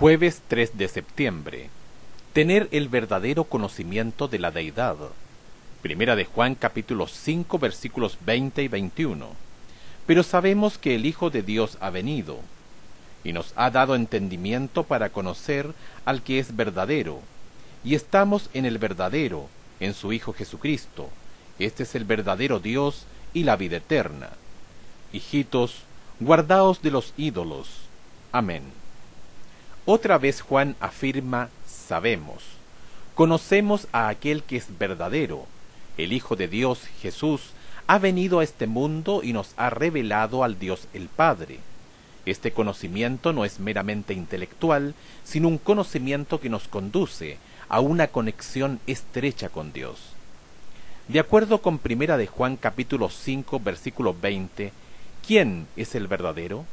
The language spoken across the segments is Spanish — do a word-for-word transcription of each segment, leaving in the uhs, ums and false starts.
Jueves tres de septiembre. Tener el verdadero conocimiento de la deidad. Primera de Juan capítulo cinco versículos veinte y veintiuno. Pero sabemos que el Hijo de Dios ha venido, y nos ha dado entendimiento para conocer al que es verdadero, y estamos en el verdadero, en su Hijo Jesucristo. Este es el verdadero Dios y la vida eterna. Hijitos, guardaos de los ídolos. Amén. Otra vez Juan afirma, sabemos. Conocemos a aquel que es verdadero. El Hijo de Dios, Jesús, ha venido a este mundo y nos ha revelado al Dios el Padre. Este conocimiento no es meramente intelectual, sino un conocimiento que nos conduce a una conexión estrecha con Dios. De acuerdo con Primera de Juan capítulo cinco versículo veinte, ¿quién es el verdadero?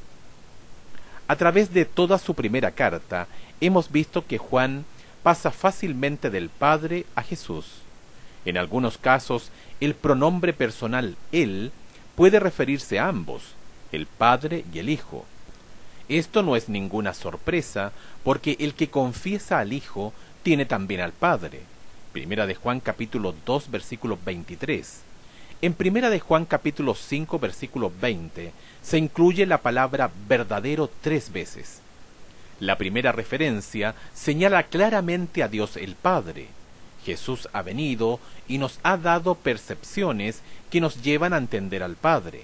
A través de toda su primera carta, hemos visto que Juan pasa fácilmente del Padre a Jesús. En algunos casos, el pronombre personal él puede referirse a ambos, el Padre y el Hijo. Esto no es ninguna sorpresa, porque el que confiesa al Hijo tiene también al Padre. Primera de Juan capítulo dos versículo veintitrés. En Primera de Juan capítulo cinco versículo veinte se incluye la palabra verdadero tres veces. La primera referencia señala claramente a Dios el Padre. Jesús ha venido y nos ha dado percepciones que nos llevan a entender al Padre.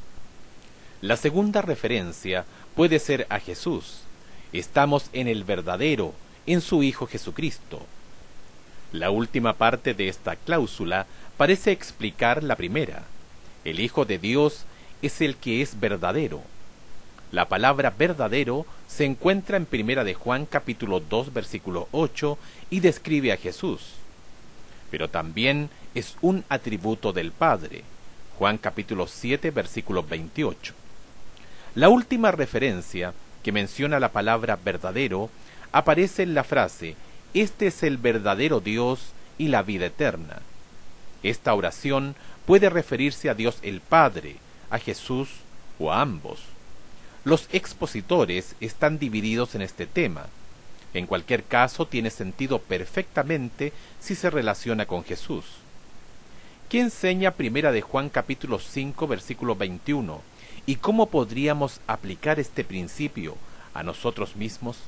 La segunda referencia puede ser a Jesús. Estamos en el verdadero, en su Hijo Jesucristo. La última parte de esta cláusula parece explicar la primera. El Hijo de Dios es el que es verdadero. La palabra verdadero se encuentra en Primera de Juan capítulo dos versículo ocho y describe a Jesús. Pero también es un atributo del Padre. Juan capítulo siete versículo veintiocho. La última referencia que menciona la palabra verdadero aparece en la frase «Este es el verdadero Dios y la vida eterna». Esta oración puede referirse a Dios el Padre, a Jesús o a ambos. Los expositores están divididos en este tema. En cualquier caso, tiene sentido perfectamente si se relaciona con Jesús. ¿Qué enseña Primera de Juan capítulo cinco versículo veintiuno? ¿Y cómo podríamos aplicar este principio a nosotros mismos?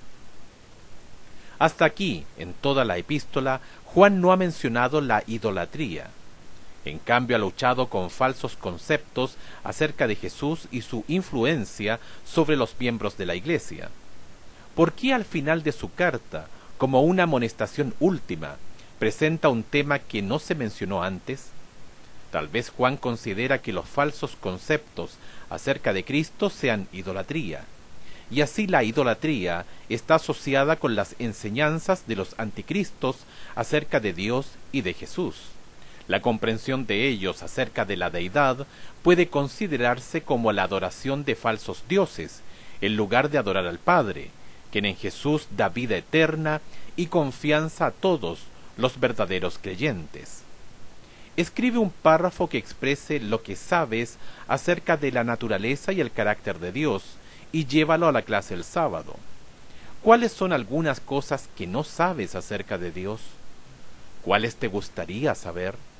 Hasta aquí, en toda la epístola, Juan no ha mencionado la idolatría. En cambio, ha luchado con falsos conceptos acerca de Jesús y su influencia sobre los miembros de la Iglesia. ¿Por qué al final de su carta, como una amonestación última, presenta un tema que no se mencionó antes? Tal vez Juan considera que los falsos conceptos acerca de Cristo sean idolatría, y así la idolatría está asociada con las enseñanzas de los anticristos acerca de Dios y de Jesús. La comprensión de ellos acerca de la deidad puede considerarse como la adoración de falsos dioses, en lugar de adorar al Padre, quien en Jesús da vida eterna y confianza a todos los verdaderos creyentes. Escribe un párrafo que exprese lo que sabes acerca de la naturaleza y el carácter de Dios, y llévalo a la clase el sábado. ¿Cuáles son algunas cosas que no sabes acerca de Dios? ¿Cuáles te gustaría saber?